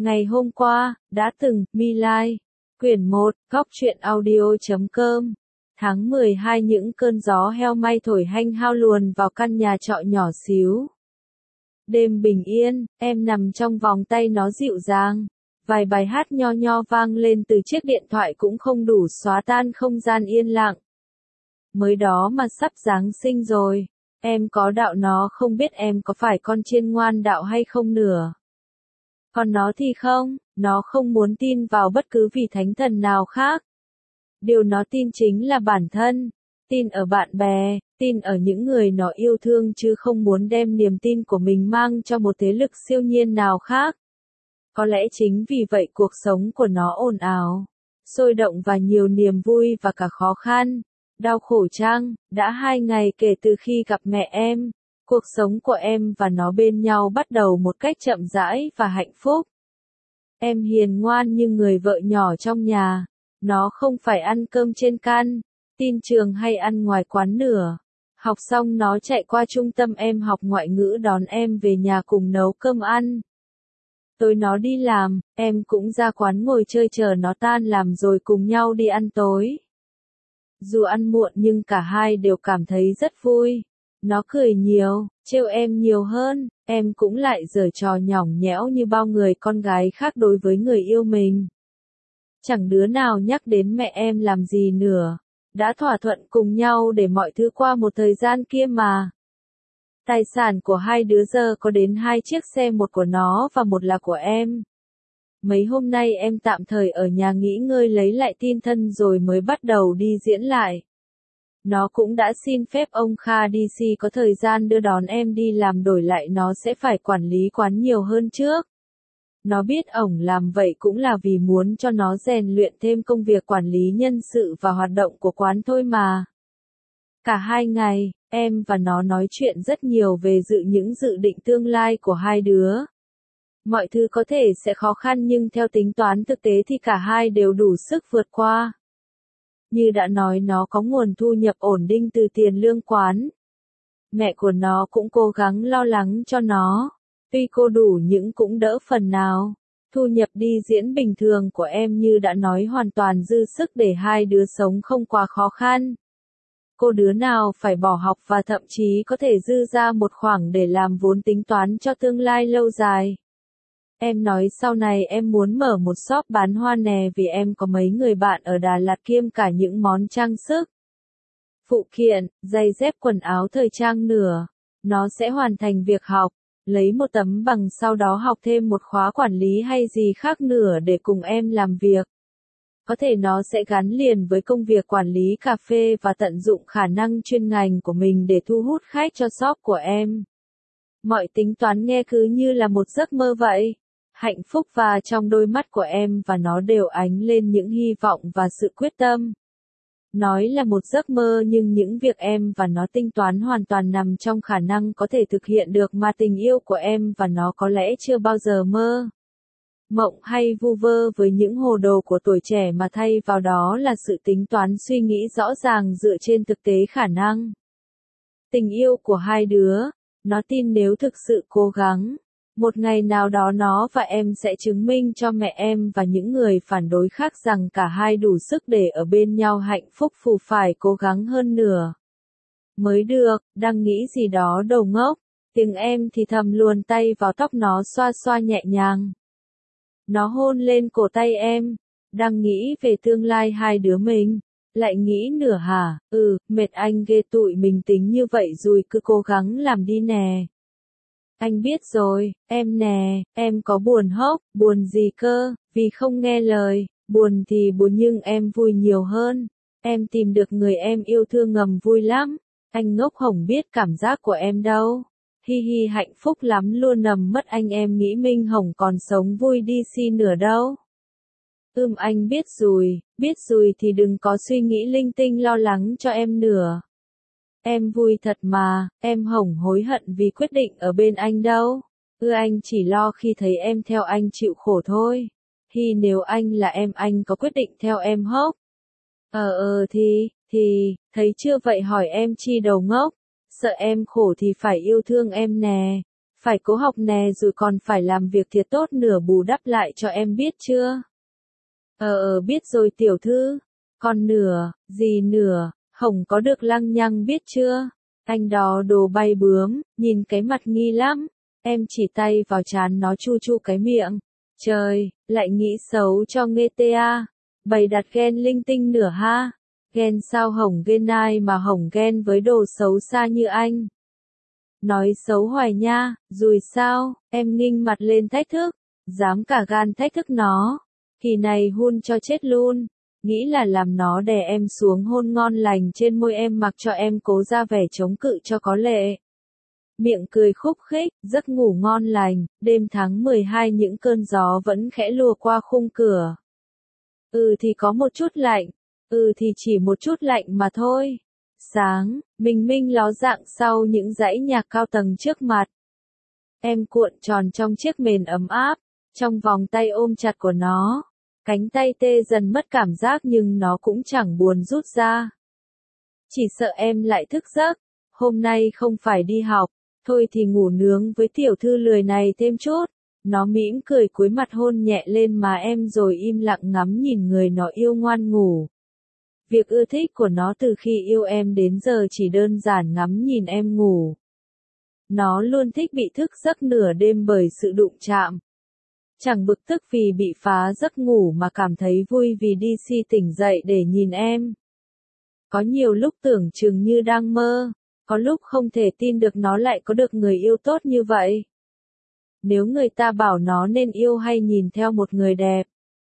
Ngày hôm qua, đã từng, My Lai. Quyển 1, góc truyện audio.com. Tháng 12 những cơn gió heo may thổi hanh hao luồn vào căn nhà trọ nhỏ xíu. Đêm bình yên, em nằm trong vòng tay nó dịu dàng. Vài bài hát nho nho vang lên từ chiếc điện thoại cũng không đủ xóa tan không gian yên lặng. Mới đó mà sắp Giáng sinh rồi. Em có đạo nó không biết em có phải con chiên ngoan đạo hay không nữa. Còn nó thì không, nó không muốn tin vào bất cứ vị thánh thần nào khác. Điều nó tin chính là bản thân, tin ở bạn bè, tin ở những người nó yêu thương chứ không muốn đem niềm tin của mình mang cho một thế lực siêu nhiên nào khác. Có lẽ chính vì vậy cuộc sống của nó ồn ào, sôi động và nhiều niềm vui và cả khó khăn, đau khổ chăng. Đã 2 ngày kể từ khi gặp mẹ em. Cuộc sống của em và nó bên nhau bắt đầu một cách chậm rãi và hạnh phúc. Em hiền ngoan như người vợ nhỏ trong nhà. Nó không phải ăn cơm trên can, tin trường hay ăn ngoài quán nữa. Học xong nó chạy qua trung tâm em học ngoại ngữ đón em về nhà cùng nấu cơm ăn. Tối nó đi làm, em cũng ra quán ngồi chơi chờ nó tan làm rồi cùng nhau đi ăn tối. Dù ăn muộn nhưng cả hai đều cảm thấy rất vui. Nó cười nhiều, trêu em nhiều hơn, em cũng lại giở trò nhõng nhẽo như bao người con gái khác đối với người yêu mình. Chẳng đứa nào nhắc đến mẹ em làm gì nữa, đã thỏa thuận cùng nhau để mọi thứ qua một thời gian kia mà. Tài sản của hai đứa giờ có đến 2 chiếc xe, một của nó và một là của em. Mấy hôm nay em tạm thời ở nhà nghỉ ngơi lấy lại tinh thần rồi mới bắt đầu đi diễn lại. Nó cũng đã xin phép ông Kha DC có thời gian đưa đón em đi làm, đổi lại nó sẽ phải quản lý quán nhiều hơn trước. Nó biết ổng làm vậy cũng là vì muốn cho nó rèn luyện thêm công việc quản lý nhân sự và hoạt động của quán thôi mà. Cả 2 ngày, em và nó nói chuyện rất nhiều về những dự định tương lai của hai đứa. Mọi thứ có thể sẽ khó khăn nhưng theo tính toán thực tế thì cả hai đều đủ sức vượt qua. Như đã nói, nó có nguồn thu nhập ổn định từ tiền lương quán. Mẹ của nó cũng cố gắng lo lắng cho nó. Tuy cô đủ nhưng cũng đỡ phần nào. Thu nhập đi diễn bình thường của em như đã nói hoàn toàn dư sức để hai đứa sống không quá khó khăn. Cô đứa nào phải bỏ học và thậm chí có thể dư ra một khoản để làm vốn tính toán cho tương lai lâu dài. Em nói sau này em muốn mở một shop bán hoa nè vì em có mấy người bạn ở Đà Lạt kiêm cả những món trang sức, phụ kiện, giày dép, quần áo thời trang nữa. Nó sẽ hoàn thành việc học, lấy một tấm bằng sau đó học thêm một khóa quản lý hay gì khác nữa để cùng em làm việc. Có thể nó sẽ gắn liền với công việc quản lý cà phê và tận dụng khả năng chuyên ngành của mình để thu hút khách cho shop của em. Mọi tính toán nghe cứ như là một giấc mơ vậy. Hạnh phúc và trong đôi mắt của em và nó đều ánh lên những hy vọng và sự quyết tâm. Nói là một giấc mơ nhưng những việc em và nó tính toán hoàn toàn nằm trong khả năng có thể thực hiện được mà tình yêu của em và nó có lẽ chưa bao giờ mơ mộng hay vu vơ với những hồ đồ của tuổi trẻ, mà thay vào đó là sự tính toán suy nghĩ rõ ràng dựa trên thực tế khả năng. Tình yêu của hai đứa, nó tin nếu thực sự cố gắng, một ngày nào đó nó và em sẽ chứng minh cho mẹ em và những người phản đối khác rằng cả hai đủ sức để ở bên nhau hạnh phúc, phù phải cố gắng hơn nữa mới được. Đang nghĩ gì đó đầu ngốc, tiếng em thì thầm luồn tay vào tóc nó xoa xoa nhẹ nhàng. Nó hôn lên cổ tay em, đang nghĩ về tương lai hai đứa mình. Lại nghĩ nửa hả, mệt anh ghê, tụi mình tính như vậy rồi cứ cố gắng làm đi nè. Anh biết rồi, em nè, em có buồn hốc, buồn gì cơ, vì không nghe lời, buồn thì buồn nhưng em vui nhiều hơn. Em tìm được người em yêu thương ngầm vui lắm, anh ngốc hổng biết cảm giác của em đâu. Hi hi, hạnh phúc lắm luôn, nằm mất anh em nghĩ Minh Hồng còn sống vui đi si nữa đâu. Anh biết rồi thì đừng có suy nghĩ linh tinh lo lắng cho em nữa. Em vui thật mà, em hổng hối hận vì quyết định ở bên anh đâu. Anh chỉ lo khi thấy em theo anh chịu khổ thôi. Thì nếu anh là em, anh có quyết định theo em hốc? Thì, thấy chưa vậy hỏi em chi đầu ngốc. Sợ em khổ thì phải yêu thương em nè. Phải cố học nè rồi còn phải làm việc thiệt tốt nửa bù đắp lại cho em biết chưa? Biết rồi tiểu thư. Còn nửa, gì nửa, Hồng có được lăng nhăng biết chưa? Anh đó đồ bay bướm, nhìn cái mặt nghi lắm. Em chỉ tay vào trán nó chu chu cái miệng. Trời, lại nghĩ xấu cho nghe tê à. Bày đặt ghen linh tinh nửa ha. Ghen sao Hồng ghen ai mà Hồng ghen với đồ xấu xa như anh. Nói xấu hoài nha, rồi sao, em nghinh mặt lên thách thức. Dám cả gan thách thức nó. Kỳ này hun cho chết luôn. Nghĩ là làm nó đè em xuống hôn ngon lành trên môi em mặc cho em cố ra vẻ chống cự cho có lệ. Miệng cười khúc khích, giấc ngủ ngon lành, đêm tháng 12 những cơn gió vẫn khẽ lùa qua khung cửa. Thì có một chút lạnh, thì chỉ một chút lạnh mà thôi. Sáng, bình minh ló dạng sau những dãy nhạc cao tầng trước mặt. Em cuộn tròn trong chiếc mền ấm áp, trong vòng tay ôm chặt của nó. Cánh tay tê dần mất cảm giác nhưng nó cũng chẳng buồn rút ra. Chỉ sợ em lại thức giấc, hôm nay không phải đi học, thôi thì ngủ nướng với tiểu thư lười này thêm chút. Nó mỉm cười cúi mặt hôn nhẹ lên má em rồi im lặng ngắm nhìn người nó yêu ngoan ngủ. Việc ưa thích của nó từ khi yêu em đến giờ chỉ đơn giản ngắm nhìn em ngủ. Nó luôn thích bị thức giấc nửa đêm bởi sự đụng chạm. Chẳng bực tức vì bị phá giấc ngủ mà cảm thấy vui vì đi si tỉnh dậy để nhìn em. Có nhiều lúc tưởng chừng như đang mơ, có lúc không thể tin được nó lại có được người yêu tốt như vậy. Nếu người ta bảo nó nên yêu hay nhìn theo một người đẹp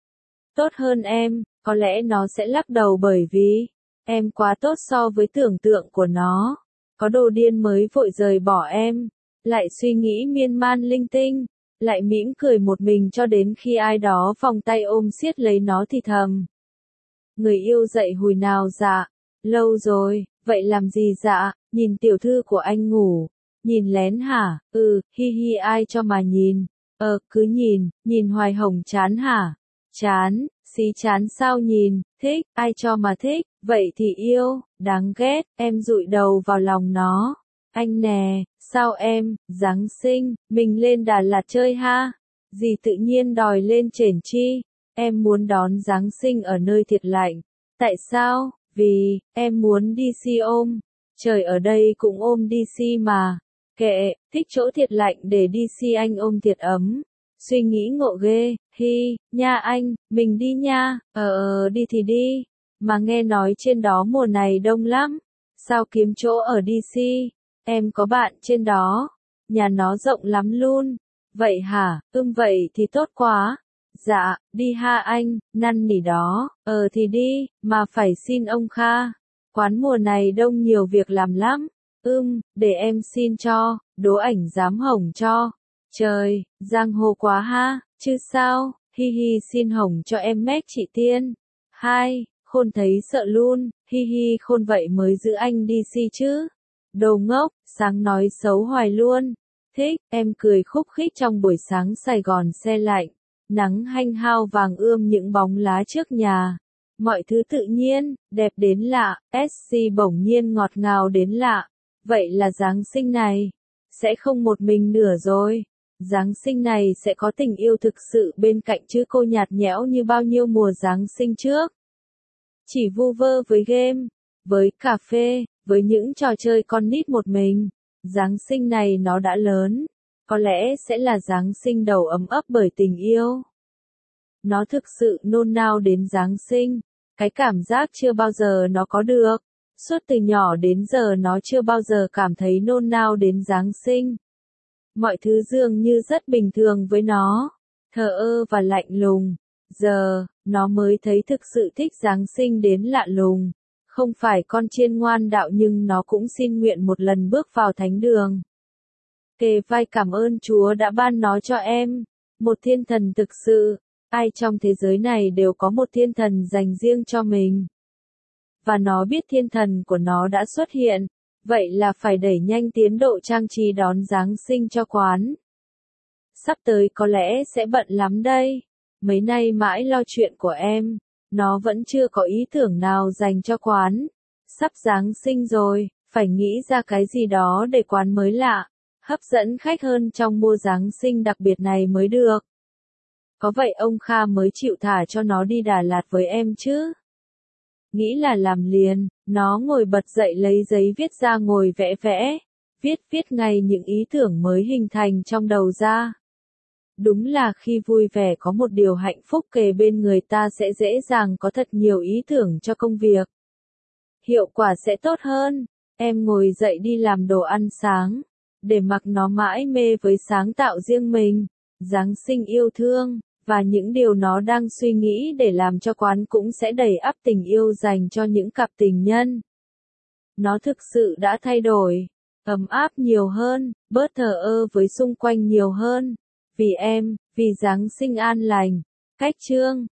tốt hơn em, có lẽ nó sẽ lắc đầu bởi vì em quá tốt so với tưởng tượng của nó. Có đồ điên mới vội rời bỏ em, lại suy nghĩ miên man linh tinh, lại mỉm cười một mình cho đến khi ai đó vòng tay ôm siết lấy nó thì thầm. Người yêu dậy hồi nào dạ? Lâu rồi, vậy làm gì dạ? Nhìn tiểu thư của anh ngủ. Nhìn lén hả? Hi hi ai cho mà nhìn. Cứ nhìn hoài Hồng chán hả? Chán, xí chán sao nhìn, thích, ai cho mà thích, vậy thì yêu, đáng ghét, em dụi đầu vào lòng nó. Anh nè, sao em, Giáng sinh, mình lên Đà Lạt chơi ha? Gì tự nhiên đòi lên Trển Chi? Em muốn đón Giáng sinh ở nơi thiệt lạnh. Tại sao? Vì, em muốn đi si ôm. Trời ở đây cũng ôm đi si mà. Kệ, thích chỗ thiệt lạnh để đi si anh ôm thiệt ấm. Suy nghĩ ngộ ghê, hi, nha anh, mình đi nha, đi thì đi. Mà nghe nói trên đó mùa này đông lắm. Sao kiếm chỗ ở DC? Em có bạn trên đó. Nhà nó rộng lắm luôn. Vậy hả, vậy thì tốt quá. Dạ, đi ha anh, năn nỉ đó. Thì đi, mà phải xin ông Kha. Quán mùa này đông nhiều việc làm lắm. Để em xin cho, đố ảnh dám Hồng cho. Trời, giang hồ quá ha, chứ sao, hi hi xin Hồng cho em mét chị Tiên. Hai, khôn thấy sợ luôn, hi hi khôn vậy mới giữ anh đi si chứ. Đồ ngốc, sáng nói xấu hoài luôn. Thích, em cười khúc khích trong buổi sáng Sài Gòn se lạnh. Nắng hanh hao vàng ươm những bóng lá trước nhà. Mọi thứ tự nhiên, đẹp đến lạ, SC bỗng nhiên ngọt ngào đến lạ. Vậy là Giáng sinh này, sẽ không một mình nửa rồi. Giáng sinh này sẽ có tình yêu thực sự bên cạnh chứ cô nhạt nhẽo như bao nhiêu mùa Giáng sinh trước. Chỉ vu vơ với game, với cà phê, với những trò chơi con nít một mình. Giáng sinh này nó đã lớn, có lẽ sẽ là Giáng sinh đầu ấm ấp bởi tình yêu. Nó thực sự nôn nao đến Giáng sinh, cái cảm giác chưa bao giờ nó có được. Suốt từ nhỏ đến giờ nó chưa bao giờ cảm thấy nôn nao đến Giáng sinh. Mọi thứ dường như rất bình thường với nó, thờ ơ và lạnh lùng. Giờ, nó mới thấy thực sự thích Giáng sinh đến lạ lùng. Không phải con chiên ngoan đạo nhưng nó cũng xin nguyện một lần bước vào thánh đường. Kề vai cảm ơn Chúa đã ban nó cho em. Một thiên thần thực sự, ai trong thế giới này đều có một thiên thần dành riêng cho mình. Và nó biết thiên thần của nó đã xuất hiện. Vậy là phải đẩy nhanh tiến độ trang trí đón Giáng sinh cho quán. Sắp tới có lẽ sẽ bận lắm đây. Mấy nay mãi lo chuyện của em, nó vẫn chưa có ý tưởng nào dành cho quán. Sắp Giáng sinh rồi, phải nghĩ ra cái gì đó để quán mới lạ. hấp dẫn khách hơn trong mùa Giáng sinh đặc biệt này mới được. Có vậy ông Kha mới chịu thả cho nó đi Đà Lạt với em chứ. Nghĩ là làm liền, nó ngồi bật dậy lấy giấy viết ra ngồi vẽ vẽ, viết ngay những ý tưởng mới hình thành trong đầu ra. Đúng là khi vui vẻ có một điều hạnh phúc kề bên người ta sẽ dễ dàng có thật nhiều ý tưởng cho công việc. Hiệu quả sẽ tốt hơn. Em ngồi dậy đi làm đồ ăn sáng, để mặc nó mãi mê với sáng tạo riêng mình, Giáng sinh yêu thương, và những điều nó đang suy nghĩ để làm cho quán cũng sẽ đầy ắp tình yêu dành cho những cặp tình nhân. Nó thực sự đã thay đổi, ấm áp nhiều hơn, bớt thờ ơ với xung quanh nhiều hơn. Vì em, vì Giáng sinh an lành. Cách chương